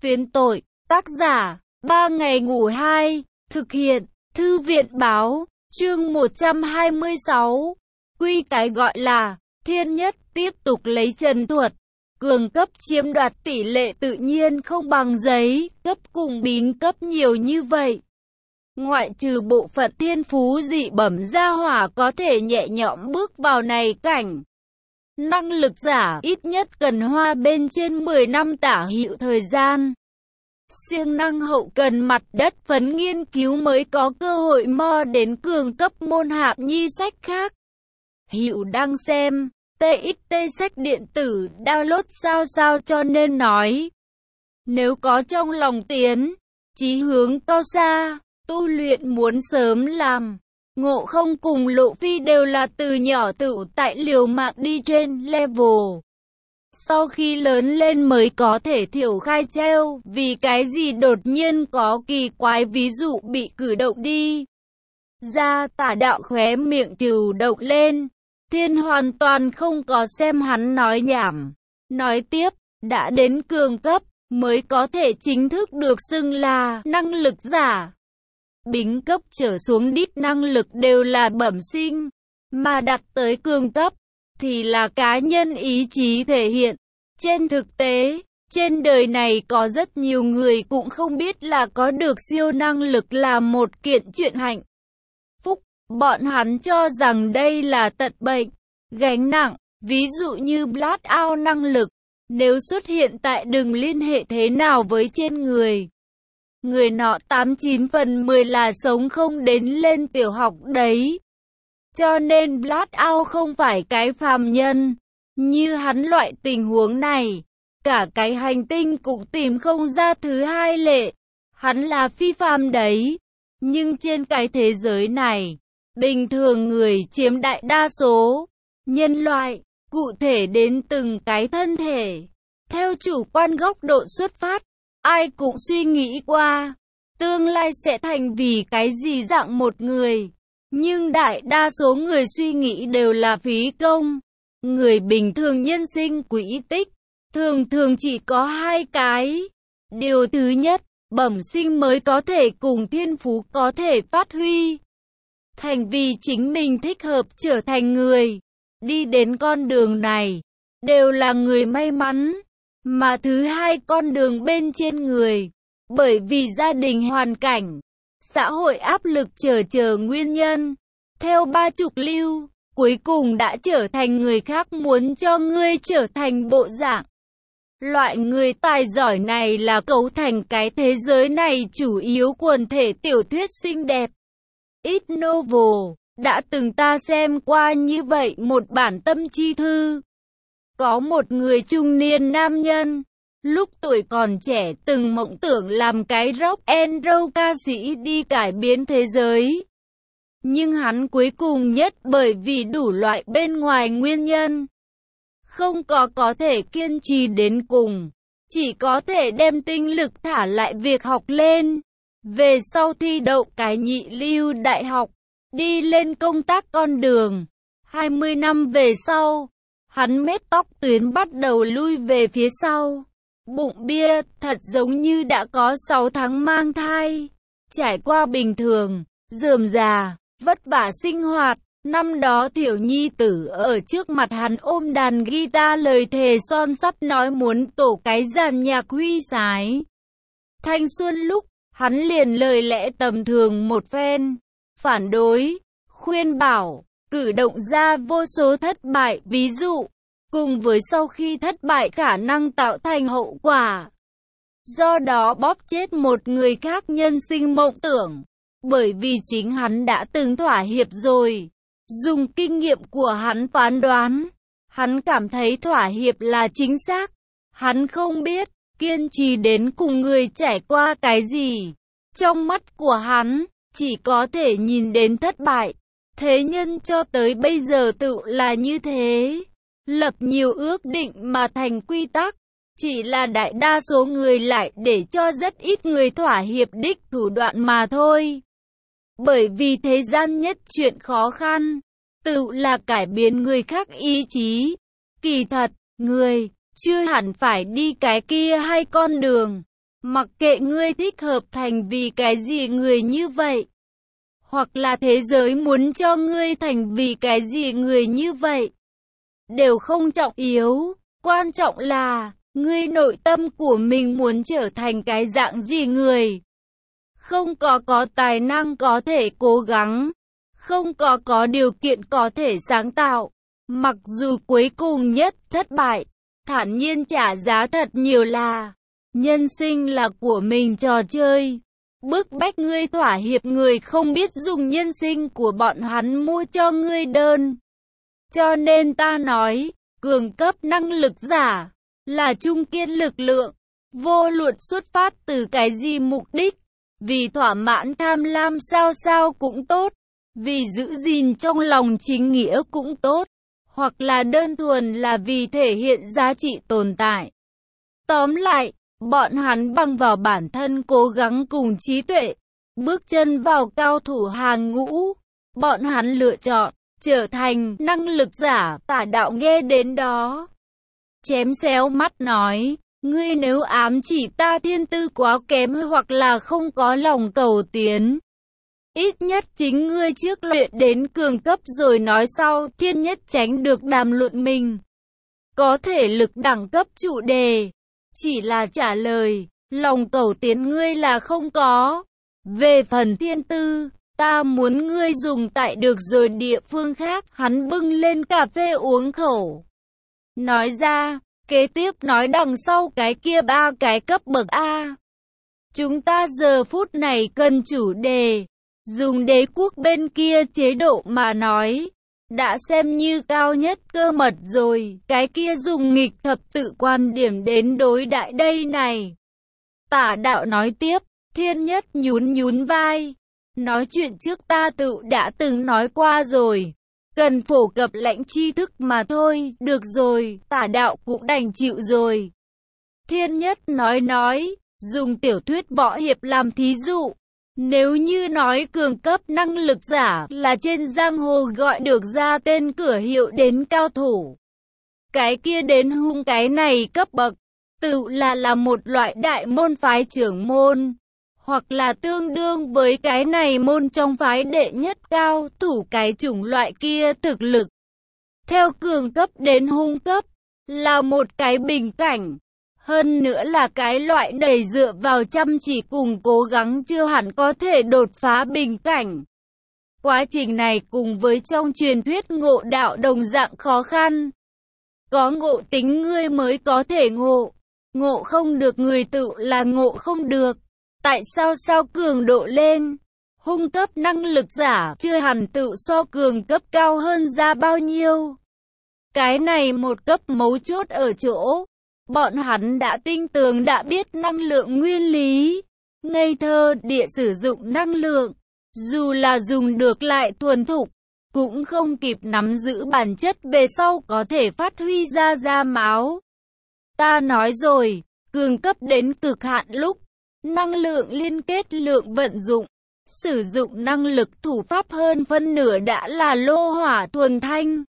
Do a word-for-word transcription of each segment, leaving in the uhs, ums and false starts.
Phiến tội, tác giả, ba ngày ngủ hai, thực hiện, thư viện báo, chương một trăm hai mươi sáu. Quy cái gọi là, thiên nhất tiếp tục lấy trần thuật. Cường cấp chiếm đoạt tỷ lệ tự nhiên không bằng giấy, cấp cùng bính cấp nhiều như vậy. Ngoại trừ bộ phận thiên phú dị bẩm gia hỏa có thể nhẹ nhõm bước vào này cảnh. Năng lực giả ít nhất cần hoa bên trên mười năm tả hữu thời gian. Siêng năng hậu cần mặt đất phấn nghiên cứu mới có cơ hội mo đến cường cấp môn hạng nhi sách khác. Hữu đang xem, tê ích tê sách điện tử, download sao sao cho nên nói. Nếu có trong lòng tiến, chí hướng cao xa, tu luyện muốn sớm làm. Ngộ Không cùng Lộ Phi đều là từ nhỏ tự tại liều mạng đi trên level. Sau khi lớn lên mới có thể thiểu khai treo, vì cái gì đột nhiên có kỳ quái ví dụ bị cử động đi. Ra Tả Đạo khóe miệng trừ động lên, Thiên hoàn toàn không có xem hắn nói nhảm. Nói tiếp, đã đến cường cấp, mới có thể chính thức được xưng là năng lực giả. Bính cấp trở xuống đít năng lực đều là bẩm sinh, mà đặt tới cường cấp, thì là cá nhân ý chí thể hiện. Trên thực tế, trên đời này có rất nhiều người cũng không biết là có được siêu năng lực là một kiện chuyện hạnh phúc. Bọn hắn cho rằng đây là tật bệnh, gánh nặng, ví dụ như blackout năng lực. Nếu xuất hiện tại đừng liên hệ thế nào với trên người. Người nọ tám chín phần mười là sống không đến lên tiểu học đấy. Cho nên blackout không phải cái phàm nhân. Như hắn loại tình huống này, cả cái hành tinh cũng tìm không ra thứ hai lệ. Hắn là phi phàm đấy. Nhưng trên cái thế giới này, bình thường người chiếm đại đa số. Nhân loại, cụ thể đến từng cái thân thể. Theo chủ quan góc độ xuất phát, ai cũng suy nghĩ qua, tương lai sẽ thành vì cái gì dạng một người. Nhưng đại đa số người suy nghĩ đều là phí công. Người bình thường nhân sinh quỹ tích, thường thường chỉ có hai cái. Điều thứ nhất, bẩm sinh mới có thể cùng thiên phú có thể phát huy. Thành vì chính mình thích hợp trở thành người. Đi đến con đường này, đều là người may mắn. Mà thứ hai con đường bên trên người. Bởi vì gia đình hoàn cảnh, xã hội áp lực chờ chờ nguyên nhân. Theo ba trục lưu, cuối cùng đã trở thành người khác muốn cho ngươi trở thành bộ dạng. Loại người tài giỏi này là cấu thành cái thế giới này chủ yếu quần thể tiểu thuyết xinh đẹp. Ít novel, đã từng ta xem qua như vậy một bản tâm chi thư. Có một người trung niên nam nhân, lúc tuổi còn trẻ từng mộng tưởng làm cái rock and roll ca sĩ đi cải biến thế giới. Nhưng hắn cuối cùng nhất bởi vì đủ loại bên ngoài nguyên nhân, không có có thể kiên trì đến cùng, chỉ có thể đem tinh lực thả lại việc học lên. Về sau thi đậu cái nhị lưu đại học, đi lên công tác con đường. hai mươi năm về sau, hắn mết tóc tuyến bắt đầu lui về phía sau. Bụng bia, thật giống như đã có sáu tháng mang thai. Trải qua bình thường, rườm rà, vất vả sinh hoạt. Năm đó tiểu nhi tử ở trước mặt hắn ôm đàn guitar lời thề son sắt nói muốn tổ cái dàn nhạc huy sái. Thanh xuân lúc, hắn liền lời lẽ tầm thường một phen. Phản đối, khuyên bảo, cử động ra vô số thất bại ví dụ. Cùng với sau khi thất bại khả năng tạo thành hậu quả. Do đó bóp chết một người khác nhân sinh mộng tưởng. Bởi vì chính hắn đã từng thỏa hiệp rồi. Dùng kinh nghiệm của hắn phán đoán. Hắn cảm thấy thỏa hiệp là chính xác. Hắn không biết, kiên trì đến cùng người trải qua cái gì. Trong mắt của hắn, chỉ có thể nhìn đến thất bại. Thế nhân cho tới bây giờ tự là như thế. Lập nhiều ước định mà thành quy tắc, chỉ là đại đa số người lại để cho rất ít người thỏa hiệp đích thủ đoạn mà thôi. Bởi vì thế gian nhất chuyện khó khăn, tự là cải biến người khác ý chí. Kỳ thật, người chưa hẳn phải đi cái kia hay con đường. Mặc kệ ngươi thích hợp thành vì cái gì người như vậy, hoặc là thế giới muốn cho ngươi thành vì cái gì người như vậy, đều không trọng yếu. Quan trọng là, ngươi nội tâm của mình muốn trở thành cái dạng gì người. Không có có tài năng có thể cố gắng, không có có điều kiện có thể sáng tạo. Mặc dù cuối cùng nhất thất bại, thản nhiên trả giá thật nhiều là, nhân sinh là của mình trò chơi. Bức bách ngươi thỏa hiệp người không biết dùng nhân sinh của bọn hắn mua cho ngươi đơn. Cho nên ta nói, cường cấp năng lực giả là trung kiên lực lượng, vô luận xuất phát từ cái gì mục đích, vì thỏa mãn tham lam sao sao cũng tốt, vì giữ gìn trong lòng chính nghĩa cũng tốt, hoặc là đơn thuần là vì thể hiện giá trị tồn tại. Tóm lại, bọn hắn bằng vào bản thân cố gắng cùng trí tuệ, bước chân vào cao thủ hàng ngũ. Bọn hắn lựa chọn trở thành năng lực giả. Tả Đạo nghe đến đó, chém xéo mắt nói, ngươi nếu ám chỉ ta thiên tư quá kém hoặc là không có lòng cầu tiến, ít nhất chính ngươi trước luyện đến cường cấp rồi nói sau. Thiên Nhất tránh được đàm luận mình có thể lực đẳng cấp chủ đề, chỉ là trả lời, lòng cầu tiến ngươi là không có. Về phần thiên tư, ta muốn ngươi dùng tại được rồi địa phương khác. Hắn bưng lên cà phê uống khẩu, nói ra, kế tiếp nói đằng sau cái kia ba cái cấp bậc A. Chúng ta giờ phút này cần chủ đề, dùng đế quốc bên kia chế độ mà nói, đã xem như cao nhất cơ mật rồi. Cái kia dùng nghịch thập tự quan điểm đến đối đại đây này. Tả Đạo nói tiếp, Thiên Nhất nhún nhún vai, nói chuyện trước ta tự đã từng nói qua rồi, cần phổ cập lãnh tri thức mà thôi. Được rồi, Tả Đạo cũng đành chịu rồi. Thiên Nhất nói nói, dùng tiểu thuyết võ hiệp làm thí dụ. Nếu như nói cường cấp năng lực giả là trên giang hồ gọi được ra tên cửa hiệu đến cao thủ, cái kia đến hung cái này cấp bậc, tự là là một loại đại môn phái trưởng môn, hoặc là tương đương với cái này môn trong phái đệ nhất cao thủ cái chủng loại kia thực lực. Theo cường cấp đến hung cấp, là một cái bình cảnh. Hơn nữa là cái loại đầy dựa vào chăm chỉ cùng cố gắng chưa hẳn có thể đột phá bình cảnh. Quá trình này cùng với trong truyền thuyết ngộ đạo đồng dạng khó khăn. Có ngộ tính ngươi mới có thể ngộ. Ngộ không được người tự là ngộ không được. Tại sao sao cường độ lên? Hung cấp năng lực giả chưa hẳn tự so cường cấp cao hơn ra bao nhiêu. Cái này một cấp mấu chốt ở chỗ, bọn hắn đã tinh tường đã biết năng lượng nguyên lý, ngây thơ địa sử dụng năng lượng, dù là dùng được lại thuần thục, cũng không kịp nắm giữ bản chất về sau có thể phát huy ra ra máu. Ta nói rồi, cường cấp đến cực hạn lúc, năng lượng liên kết lượng vận dụng, sử dụng năng lực thủ pháp hơn phân nửa đã là lô hỏa thuần thanh.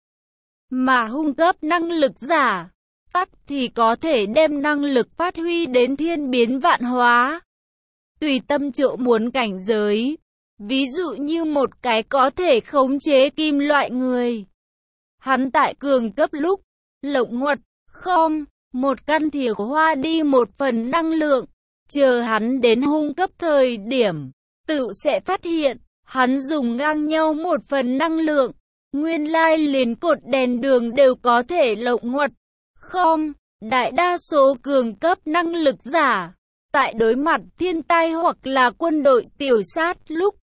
Mà hung cấp năng lực giả, tắc thì có thể đem năng lực phát huy đến thiên biến vạn hóa. Tùy tâm chỗ muốn cảnh giới. Ví dụ như một cái có thể khống chế kim loại người. Hắn tại cường cấp lúc, lộng ngoặt, không, một căn thìa hoa đi một phần năng lượng. Chờ hắn đến hung cấp thời điểm, tự sẽ phát hiện, hắn dùng ngang nhau một phần năng lượng. Nguyên lai liền cột đèn đường đều có thể lộng ngoặt. Không, đại đa số cường cấp năng lực giả, tại đối mặt thiên tai hoặc là quân đội tiểu sát lúc,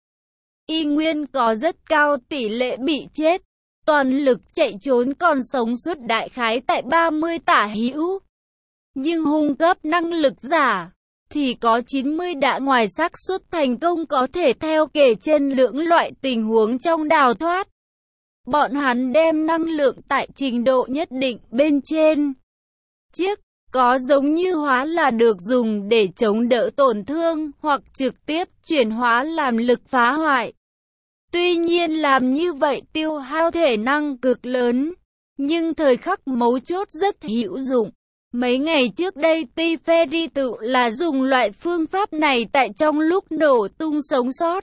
y nguyên có rất cao tỷ lệ bị chết. Toàn lực chạy trốn còn sống suốt đại khái tại ba mươi tả hữu. Nhưng hung cấp năng lực giả, thì có chín mươi đã ngoài xác suất thành công có thể theo kể trên lưỡng loại tình huống trong đào thoát. Bọn hắn đem năng lượng tại trình độ nhất định bên trên chiếc, có giống như hóa là được dùng để chống đỡ tổn thương, hoặc trực tiếp chuyển hóa làm lực phá hoại. Tuy nhiên làm như vậy tiêu hao thể năng cực lớn, nhưng thời khắc mấu chốt rất hữu dụng. Mấy ngày trước đây Teferi tự là dùng loại phương pháp này tại trong lúc nổ tung sống sót,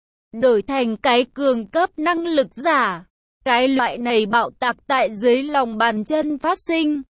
đổi thành cái cường cấp năng lực giả. Cái loại này bạo tạc tại dưới lòng bàn chân phát sinh,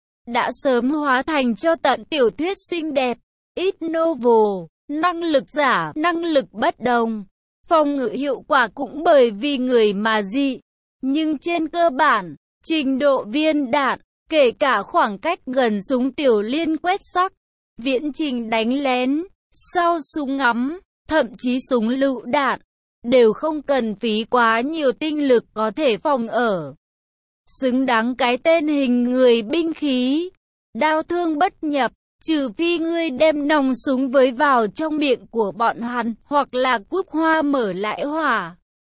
đã sớm hóa thành cho tận tiểu thuyết xinh đẹp, ít novel, năng lực giả, năng lực bất đồng. Phòng ngự hiệu quả cũng bởi vì người mà dị, nhưng trên cơ bản, trình độ viên đạn, kể cả khoảng cách gần súng tiểu liên quét sắc, viễn trình đánh lén, sau súng ngắm, thậm chí súng lựu đạn, đều không cần phí quá nhiều tinh lực có thể phòng ở. Xứng đáng cái tên hình người binh khí, đao thương bất nhập, trừ phi ngươi đem nòng súng với vào trong miệng của bọn hắn, hoặc là cúp hoa mở lại hỏa.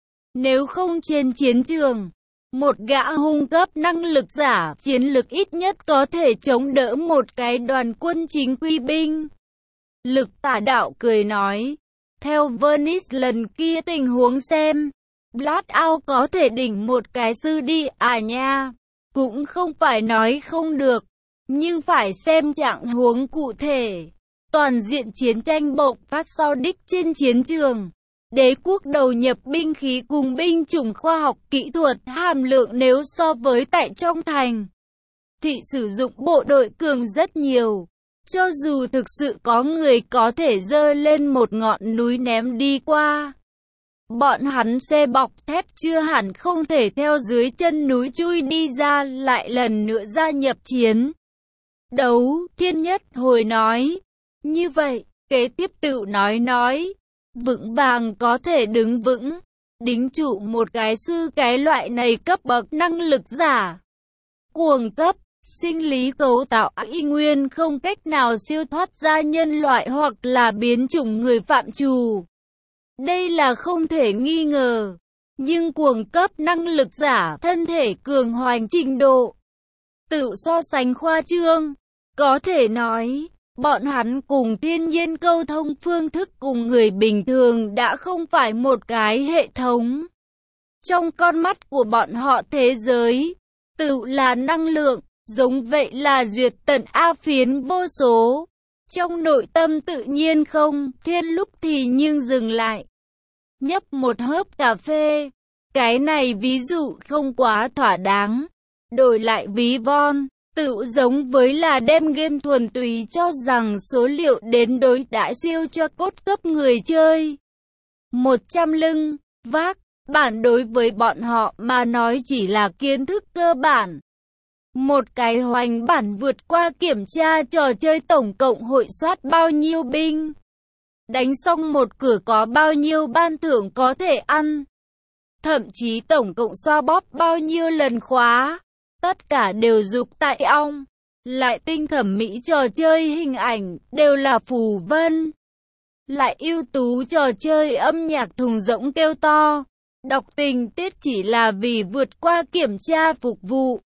Nếu không trên chiến trường, một gã hung cấp năng lực giả, chiến lực ít nhất có thể chống đỡ một cái đoàn quân chính quy binh. Lực Tả Đạo cười nói, theo Venice lần kia tình huống xem, Blackout có thể đỉnh một cái sư đi à nha, cũng không phải nói không được, nhưng phải xem trạng huống cụ thể. Toàn diện chiến tranh bộc phát sau đích trên chiến trường. Đế quốc đầu nhập binh khí cùng binh chủng khoa học kỹ thuật hàm lượng nếu so với tại trong thành, thì sử dụng bộ đội cường rất nhiều. Cho dù thực sự có người có thể dơ lên một ngọn núi ném đi qua, bọn hắn xe bọc thép chưa hẳn không thể theo dưới chân núi chui đi ra lại lần nữa gia nhập chiến đấu. Thiên Nhất hồi nói, như vậy, kế tiếp tự nói nói, vững vàng có thể đứng vững, đính trụ một cái sư cái loại này cấp bậc năng lực giả. Cuồng cấp, sinh lý cấu tạo y nguyên không cách nào siêu thoát ra nhân loại hoặc là biến chủng người phạm trù. Đây là không thể nghi ngờ. Nhưng cuồng cấp năng lực giả thân thể cường hoành trình độ, tự so sánh khoa trương. Có thể nói, bọn hắn cùng thiên nhiên câu thông phương thức cùng người bình thường đã không phải một cái hệ thống. Trong con mắt của bọn họ thế giới, tự là năng lượng, giống vậy là duyệt tận A phiến vô số. Trong nội tâm tự nhiên không, thiên lúc thì nhưng dừng lại. Nhấp một hớp cà phê, cái này ví dụ không quá thỏa đáng. Đổi lại ví von, tự giống với là đem game thuần túy cho rằng số liệu đến đối đãi siêu cho cốt cấp người chơi. Một trăm lưng, vác, bản đối với bọn họ mà nói chỉ là kiến thức cơ bản. Một cái hoành bản vượt qua kiểm tra trò chơi tổng cộng hội soát bao nhiêu binh. Đánh xong một cửa có bao nhiêu ban thưởng có thể ăn. Thậm chí tổng cộng xoa bóp bao nhiêu lần khóa. Tất cả đều dục tại ong. Lại tinh thẩm mỹ trò chơi hình ảnh, đều là phù vân. Lại ưu tú trò chơi âm nhạc thùng rỗng kêu to. Đọc tình tiết chỉ là vì vượt qua kiểm tra phục vụ.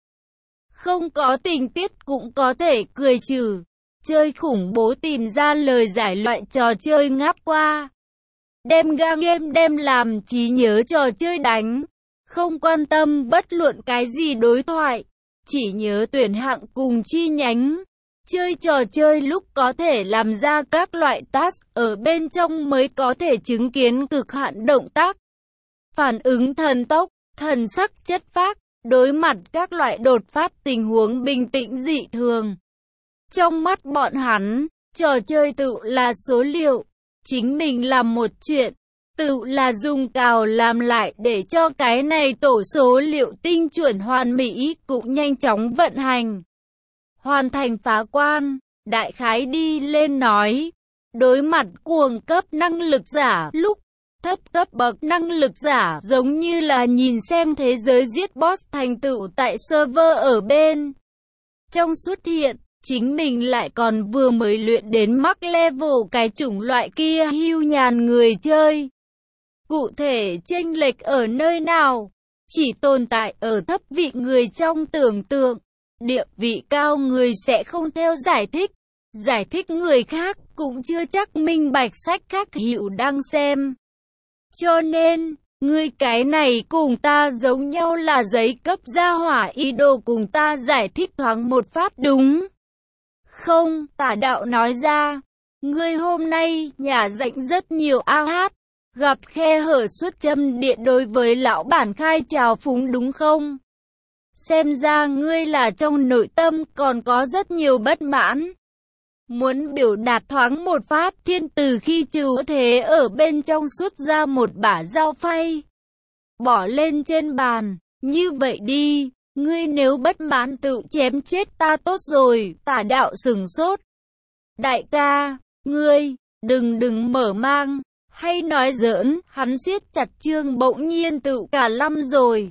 Không có tình tiết cũng có thể cười trừ. Chơi khủng bố tìm ra lời giải loại trò chơi ngáp qua. Đem ga game đem làm trí nhớ trò chơi đánh. Không quan tâm bất luận cái gì đối thoại. Chỉ nhớ tuyển hạng cùng chi nhánh. Chơi trò chơi lúc có thể làm ra các loại task ở bên trong mới có thể chứng kiến cực hạn động tác. Phản ứng thần tốc, thần sắc chất phác. Đối mặt các loại đột phát tình huống bình tĩnh dị thường. Trong mắt bọn hắn, trò chơi tự là số liệu. Chính mình làm một chuyện, tự là dùng cào làm lại để cho cái này tổ số liệu tinh chuẩn hoàn mỹ cũng nhanh chóng vận hành. Hoàn thành phá quan, đại khái đi lên nói. Đối mặt cuồng cấp năng lực giả lúc thấp cấp bậc năng lực giả giống như là nhìn xem thế giới giết boss thành tựu tại server ở bên trong xuất hiện, chính mình lại còn vừa mới luyện đến max level cái chủng loại kia hưu nhàn người chơi. Cụ thể chênh lệch ở nơi nào? Chỉ tồn tại ở thấp vị người trong tưởng tượng. Địa vị cao người sẽ không theo giải thích. Giải thích người khác cũng chưa chắc minh bạch sách khác hiệu đang xem. Cho nên, ngươi cái này cùng ta giống nhau là giấy cấp gia hỏa ý đồ cùng ta giải thích thoáng một phát đúng. Không, tả đạo nói ra, ngươi hôm nay nhà rảnh rất nhiều ao hát, gặp khe hở xuất châm điện đối với lão bản khai trào phúng đúng không? Xem ra ngươi là trong nội tâm còn có rất nhiều bất mãn. Muốn biểu đạt thoáng một phát, thiên từ khi trừ thế ở bên trong xuất ra một bả dao phay, bỏ lên trên bàn. Như vậy đi, ngươi nếu bất mãn tự chém chết ta tốt rồi. Tả đạo sừng sốt. Đại ca, ngươi, đừng đừng mở mang, hay nói giỡn. Hắn siết chặt chương bỗng nhiên tự cả lâm rồi.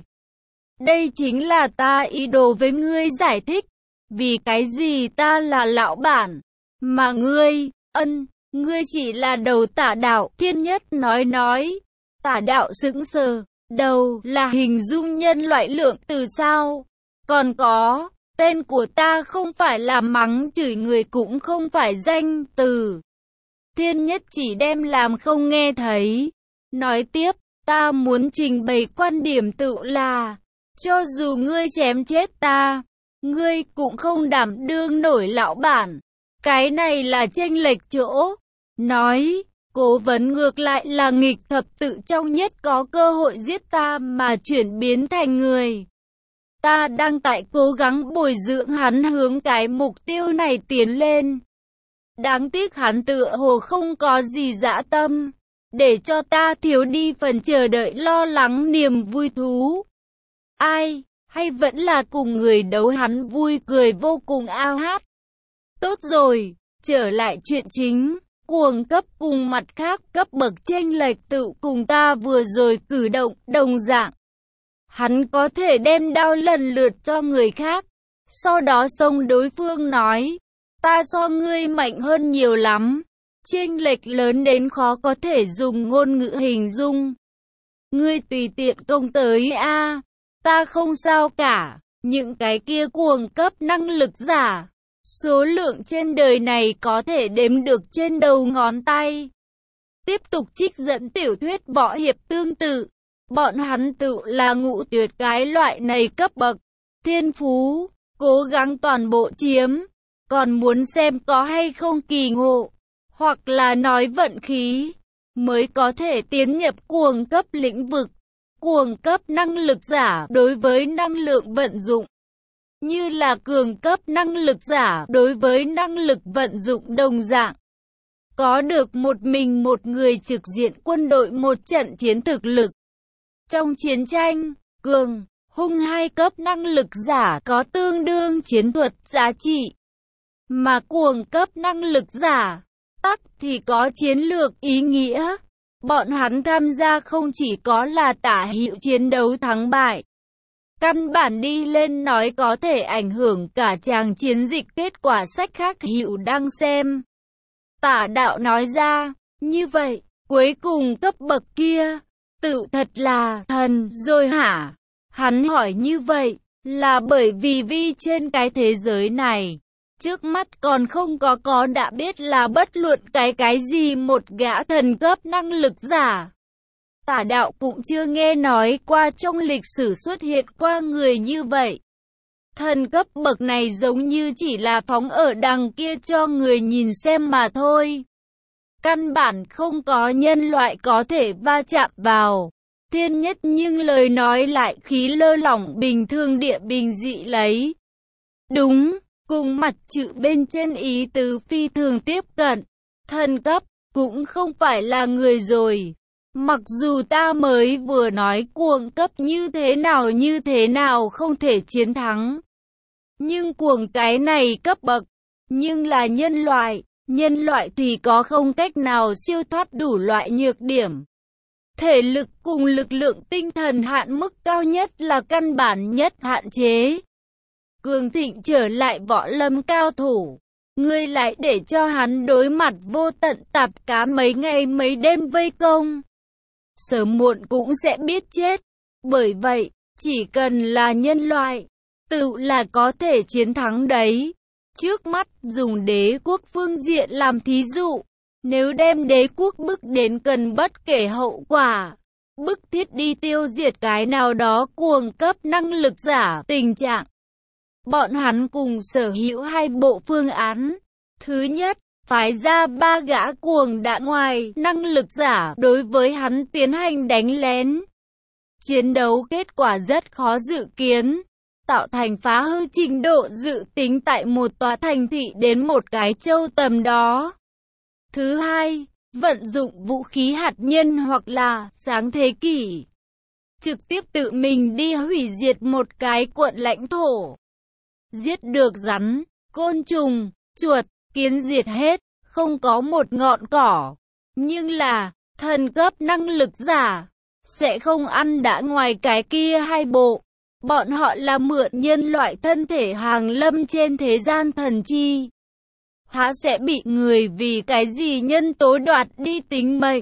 Đây chính là ta ý đồ với ngươi giải thích. Vì cái gì ta là lão bản, mà ngươi, ân, ngươi chỉ là đầu. Tả đạo, Thiên Nhất nói nói. Tả đạo sững sờ. Đầu là hình dung nhân loại lượng từ sao? Còn có, tên của ta không phải là mắng chửi người, cũng không phải danh từ. Thiên Nhất chỉ đem làm không nghe thấy. Nói tiếp, ta muốn trình bày quan điểm tự là, cho dù ngươi chém chết ta, ngươi cũng không đảm đương nổi lão bản. Cái này là chênh lệch chỗ. Nói, cố vấn ngược lại là nghịch thập tự trong nhất có cơ hội giết ta mà chuyển biến thành người. Ta đang tại cố gắng bồi dưỡng hắn hướng cái mục tiêu này tiến lên. Đáng tiếc hắn tựa hồ không có gì dã tâm, để cho ta thiếu đi phần chờ đợi lo lắng niềm vui thú. Ai, hay vẫn là cùng người đấu, hắn vui cười vô cùng ao hát. Tốt rồi, trở lại chuyện chính. Cuồng cấp cùng mặt khác cấp bậc chênh lệch tự cùng ta vừa rồi cử động đồng dạng. Hắn có thể đem đao lần lượt cho người khác, sau đó xông đối phương nói, ta so ngươi mạnh hơn nhiều lắm. Chênh lệch lớn đến khó có thể dùng ngôn ngữ hình dung. Ngươi tùy tiện công tới a, ta không sao cả. Những cái kia cuồng cấp năng lực giả, số lượng trên đời này có thể đếm được trên đầu ngón tay. Tiếp tục trích dẫn tiểu thuyết võ hiệp tương tự. Bọn hắn tự là ngũ tuyệt cái loại này cấp bậc. Thiên phú, cố gắng toàn bộ chiếm. Còn muốn xem có hay không kỳ ngộ, hoặc là nói vận khí, mới có thể tiến nhập cuồng cấp lĩnh vực. Cuồng cấp năng lực giả đối với năng lượng vận dụng, như là cường cấp năng lực giả đối với năng lực vận dụng đồng dạng. Có được một mình một người trực diện quân đội một trận chiến thực lực. Trong chiến tranh, cường, hung hai cấp năng lực giả có tương đương chiến thuật giá trị. Mà cuồng cấp năng lực giả, tắc thì có chiến lược ý nghĩa. Bọn hắn tham gia không chỉ có là tả hữu chiến đấu thắng bại. Căn bản đi lên nói có thể ảnh hưởng cả chàng chiến dịch, kết quả sách khác hữu đang xem. Tả đạo nói ra, như vậy, cuối cùng cấp bậc kia, tự thật là thần rồi hả? Hắn hỏi như vậy, là bởi vì vi trên cái thế giới này, trước mắt còn không có có đã biết là bất luận cái cái gì một gã thần cấp năng lực giả. Tả đạo cũng chưa nghe nói qua trong lịch sử xuất hiện qua người như vậy. Thần cấp bậc này giống như chỉ là phóng ở đằng kia cho người nhìn xem mà thôi. Căn bản không có nhân loại có thể va chạm vào. Thiên Nhất nhưng lời nói lại khí lơ lỏng bình thường địa bình dị lấy. Đúng, cùng mặt chữ bên trên ý tứ phi thường tiếp cận. Thần cấp cũng không phải là người rồi. Mặc dù ta mới vừa nói cuồng cấp như thế nào như thế nào không thể chiến thắng. Nhưng cuồng cái này cấp bậc, nhưng là nhân loại, nhân loại thì có không cách nào siêu thoát đủ loại nhược điểm. Thể lực cùng lực lượng tinh thần hạn mức cao nhất là căn bản nhất hạn chế. Cường thịnh trở lại võ lâm cao thủ, ngươi lại để cho hắn đối mặt vô tận tạp cá mấy ngày mấy đêm vây công. Sớm muộn cũng sẽ biết chết. Bởi vậy, chỉ cần là nhân loại, tự là có thể chiến thắng đấy. Trước mắt, dùng đế quốc phương diện làm thí dụ. Nếu đem đế quốc bức đến cần bất kể hậu quả, bức thiết đi tiêu diệt cái nào đó cuồng cấp năng lực giả, tình trạng Bọn hắn cùng sở hữu hai bộ phương án. Thứ nhất, phái ra ba gã cuồng đạn ngoài năng lực giả đối với hắn tiến hành đánh lén. Chiến đấu kết quả rất khó dự kiến, tạo thành phá hư trình độ dự tính tại một tòa thành thị đến một cái châu tầm đó. Thứ hai, vận dụng vũ khí hạt nhân hoặc là sáng thế kỷ. Trực tiếp tự mình đi hủy diệt một cái quận lãnh thổ. Giết được rắn, côn trùng, chuột, kiến diệt hết, không có một ngọn cỏ. Nhưng là, thần cấp năng lực giả, sẽ không ăn đã ngoài cái kia hai bộ. Bọn họ là mượn nhân loại thân thể hàng lâm trên thế gian thần chi. Há sẽ bị người vì cái gì nhân tố đoạt đi tính mệnh.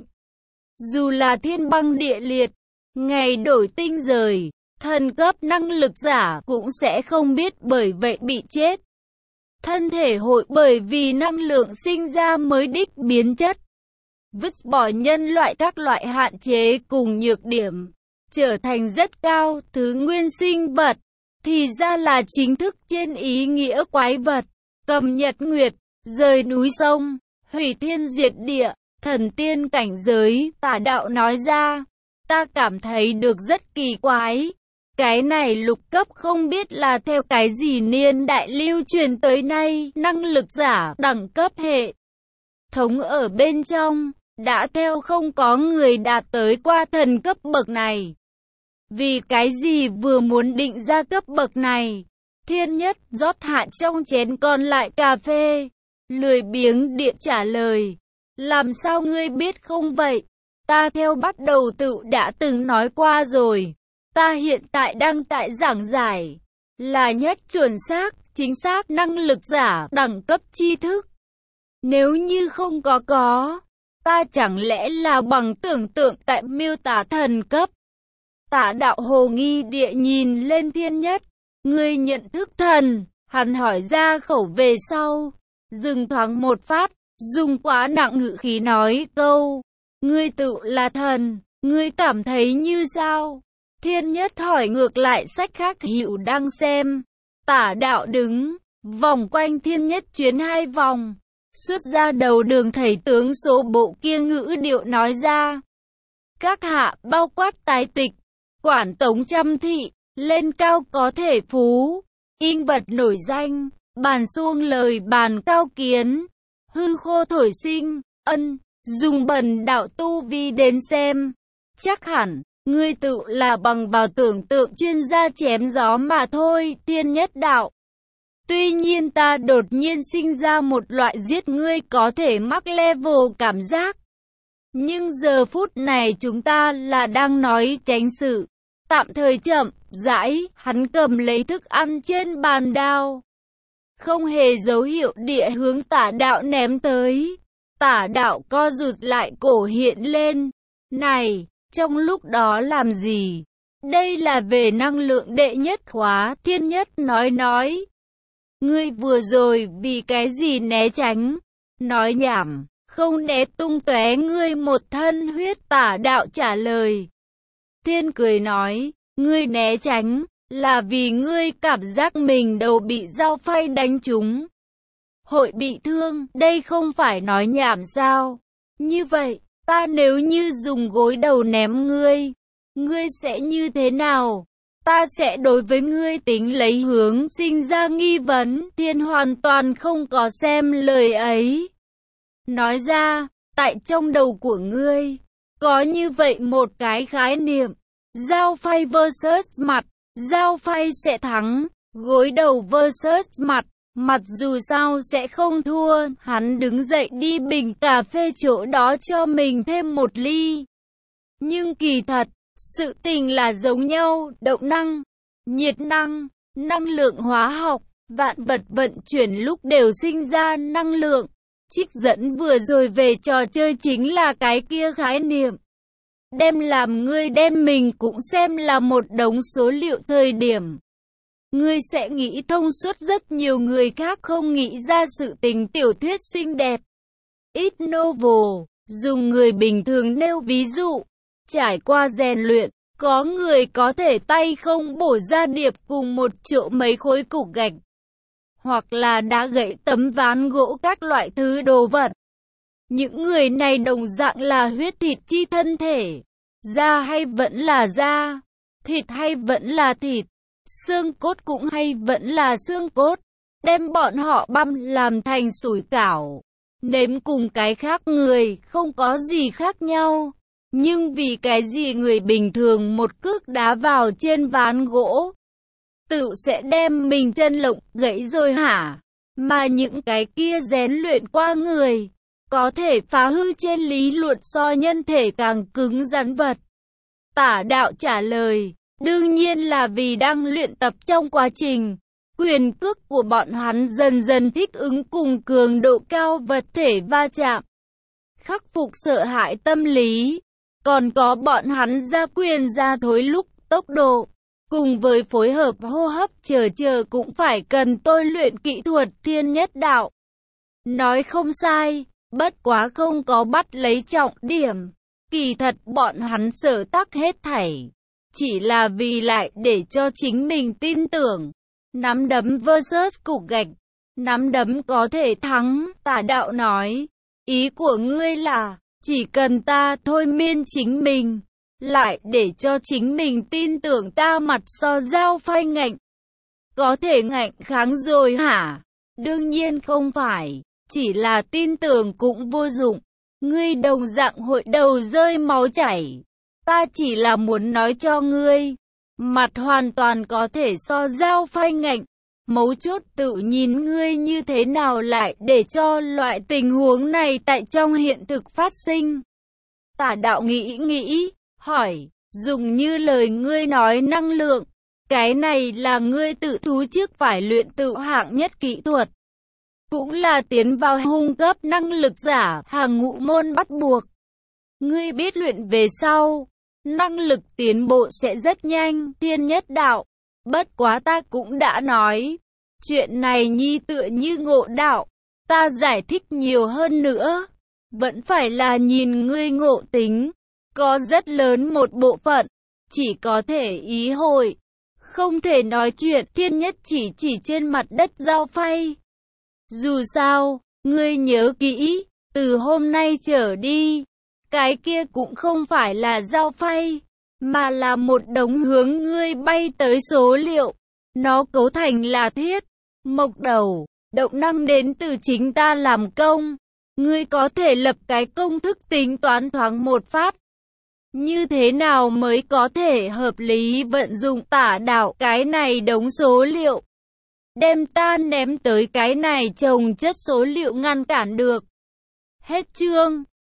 Dù là thiên băng địa liệt, ngày đổi tinh rời, thần cấp năng lực giả cũng sẽ không biết bởi vậy bị chết. Thân thể hội bởi vì năng lượng sinh ra mới đích biến chất. Vứt bỏ nhân loại các loại hạn chế cùng nhược điểm, trở thành rất cao thứ nguyên sinh vật, thì ra là chính thức trên ý nghĩa quái vật, cầm nhật nguyệt, rời núi sông, hủy thiên diệt địa, thần tiên cảnh giới, Tả Đạo nói ra. Ta cảm thấy được rất kỳ quái. Cái này lục cấp không biết là theo cái gì niên đại lưu truyền tới nay, năng lực giả, đẳng cấp hệ thống ở bên trong, đã theo không có người đạt tới qua thần cấp bậc này. Vì cái gì vừa muốn định ra cấp bậc này, Thiên Nhất rót hạ trong chén còn lại cà phê, lười biếng điện trả lời. Làm sao ngươi biết không vậy? Ta theo bắt đầu tự đã từng nói qua rồi. Ta hiện tại đang tại giảng giải, là nhất chuẩn xác, chính xác năng lực giả, đẳng cấp tri thức. Nếu như không có có, ta chẳng lẽ là bằng tưởng tượng tại miêu tả thần cấp. Tả Đạo hồ nghi địa nhìn lên Thiên Nhất. Ngươi nhận thức thần, hắn hỏi ra khẩu về sau. Dừng thoáng một phát, dùng quá nặng ngữ khí nói câu. Ngươi tự là thần, ngươi cảm thấy như sao? Thiên Nhất hỏi ngược lại sách khác hữu đang xem. Tả Đạo đứng, vòng quanh Thiên Nhất chuyến hai vòng. Xuất ra đầu đường thầy tướng số bộ kia ngữ điệu nói ra. Các hạ bao quát tái tịch, quản tống trăm thị, lên cao có thể phú, in vật nổi danh, bàn xuông lời bàn cao kiến, hư khô thổi sinh, ân, dùng bần đạo tu vi đến xem. Chắc hẳn, ngươi tự là bằng vào tưởng tượng chuyên gia chém gió mà thôi, Thiên Nhất đạo. Tuy nhiên ta đột nhiên sinh ra một loại giết ngươi có thể mắc level cảm giác. Nhưng giờ phút này chúng ta là đang nói tránh sự. Tạm thời chậm, rãi, hắn cầm lấy thức ăn trên bàn đao. Không hề dấu hiệu địa hướng Tả Đạo ném tới. Tả Đạo co rụt lại cổ hiện lên. Này, trong lúc đó làm gì? Đây là về năng lượng đệ nhất khóa, Thiên Nhất nói nói. Ngươi vừa rồi vì cái gì né tránh? Nói nhảm, không né tung tóe ngươi một thân huyết, Tả Đạo trả lời. Thiên cười nói, ngươi né tránh, là vì ngươi cảm giác mình đầu bị dao phay đánh trúng. Hội bị thương, đây không phải nói nhảm sao? Như vậy, ta nếu như dùng gối đầu ném ngươi, ngươi sẽ như thế nào? Ta sẽ đối với ngươi tính lấy hướng sinh ra nghi vấn. Thiên hoàn toàn không có xem lời ấy. Nói ra, tại trong đầu của ngươi, có như vậy một cái khái niệm. Dao phay versus mặt, dao phay sẽ thắng, gối đầu versus mặt, mặt dù sao sẽ không thua. Hắn đứng dậy đi bình cà phê chỗ đó cho mình thêm một ly. Nhưng kỳ thật, sự tình là giống nhau, động năng, nhiệt năng, năng lượng hóa học, vạn vật vận chuyển lúc đều sinh ra năng lượng. Trích dẫn vừa rồi về trò chơi chính là cái kia khái niệm. Đem làm ngươi đem mình cũng xem là một đống số liệu thời điểm. Ngươi sẽ nghĩ thông suốt rất nhiều người khác không nghĩ ra sự tình tiểu thuyết xinh đẹp. Ít novel, dùng người bình thường nêu ví dụ. Trải qua rèn luyện, Có người có thể tay không bổ ra điệp cùng một chỗ mấy khối cục gạch, hoặc là đã gãy tấm ván gỗ các loại thứ đồ vật. Những người này đồng dạng là huyết thịt chi thân thể, da hay vẫn là da, thịt hay vẫn là thịt, xương cốt cũng hay vẫn là xương cốt. Đem bọn họ băm làm thành sủi cảo, nếm cùng cái khác người không có gì khác nhau. Nhưng vì cái gì người bình thường một cước đá vào trên ván gỗ, tự sẽ đem mình chân lộng gãy rồi hả? Mà những cái kia rèn luyện qua người, có thể phá hư trên lý luận so nhân thể càng cứng rắn vật. Tả đạo trả lời, đương nhiên là vì đang luyện tập trong quá trình, quyền cước của bọn hắn dần dần thích ứng cùng cường độ cao vật thể va chạm, khắc phục sợ hãi tâm lý. Còn có bọn hắn ra quyền ra thối lúc, tốc độ, cùng với phối hợp hô hấp chờ chờ cũng phải cần tôi luyện kỹ thuật thiên nhất đạo. Nói không sai, bất quá không có bắt lấy trọng điểm. Kỳ thật bọn hắn sở tắc hết thảy, chỉ là vì lại để cho chính mình tin tưởng. Nắm đấm versus cục gạch, nắm đấm có thể thắng, Tả đạo nói. Ý của ngươi là, chỉ cần ta thôi miên chính mình, lại để cho chính mình tin tưởng ta mặt so dao phay ngạnh, có thể ngạnh kháng rồi hả? Đương nhiên không phải, chỉ là tin tưởng cũng vô dụng. Ngươi đồng dạng hội đầu rơi máu chảy. Ta chỉ là muốn nói cho ngươi, mặt hoàn toàn có thể so dao phay ngạnh. Mấu chốt tự nhìn ngươi như thế nào lại để cho loại tình huống này tại trong hiện thực phát sinh. Tả đạo nghĩ nghĩ, hỏi, dùng như lời ngươi nói năng lượng, cái này là ngươi tự thú trước phải luyện tự hạng nhất kỹ thuật, cũng là tiến vào hung cấp năng lực giả hàng ngũ môn bắt buộc. Ngươi biết luyện về sau, năng lực tiến bộ sẽ rất nhanh, thiên nhất đạo. Bất quá ta cũng đã nói, chuyện này nhi tựa như ngộ đạo, ta giải thích nhiều hơn nữa, vẫn phải là nhìn ngươi ngộ tính, có rất lớn một bộ phận, chỉ có thể ý hội, không thể nói chuyện thiên nhất chỉ chỉ trên mặt đất dao phay. Dù sao, ngươi nhớ kỹ, từ hôm nay trở đi, cái kia cũng không phải là dao phay, mà là một đống hướng ngươi bay tới số liệu. Nó cấu thành là thiết, mộc đầu, động năng đến từ chính ta làm công. Ngươi có thể lập cái công thức tính toán thoáng một phát. Như thế nào mới có thể hợp lý vận dụng tả đạo cái này đống số liệu? Đem ta ném tới cái này chồng chất số liệu ngăn cản được. Hết chương.